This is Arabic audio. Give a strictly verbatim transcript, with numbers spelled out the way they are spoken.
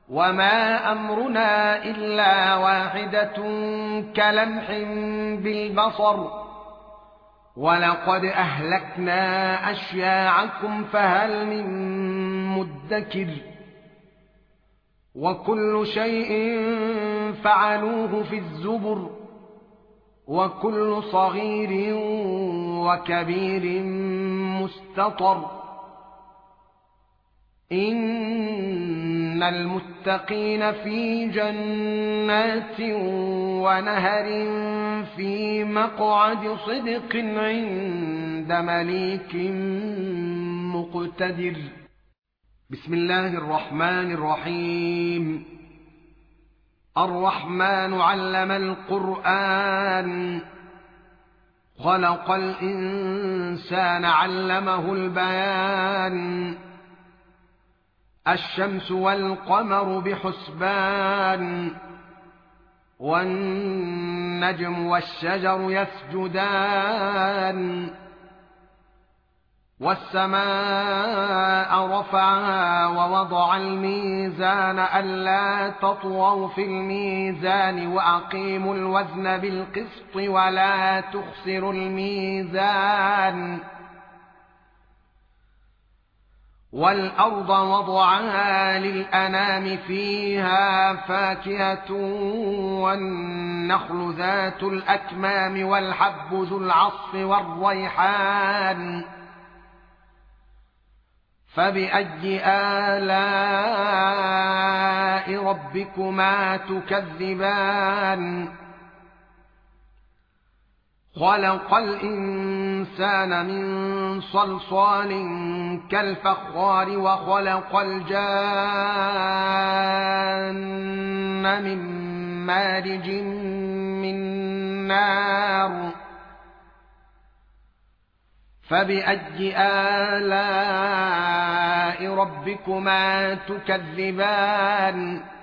وما أمرنا إلا واحدة كلمح بالبصر ولقد أهلكنا أشياعكم فهل من مدكر وكل شيء فعلوه في الزبر وكل صغير وكبير مستطر إن المتقين في جنات ونهر في مقعد صدق عند مليك مقتدر. بسم الله الرحمن الرحيم. الرحمن علم القرآن خلق الإنسان علمه البيان الشمس والقمر بحسبان والنجم والشجر يسجدان والسماء رفعها ووضع الميزان ألا تطغوا في الميزان وأقيموا الوزن بالقسط ولا تخسروا الميزان والأرض وضعها للأنام فيها فاكهة والنخل ذات الأكمام والحب ذو العصف والريحان فبأي آلاء ربكما تكذبان خلق الإنسان من صلصال كالفخار وخلق الجان من مارج من نار فبأي آلاء ربكما تكذبان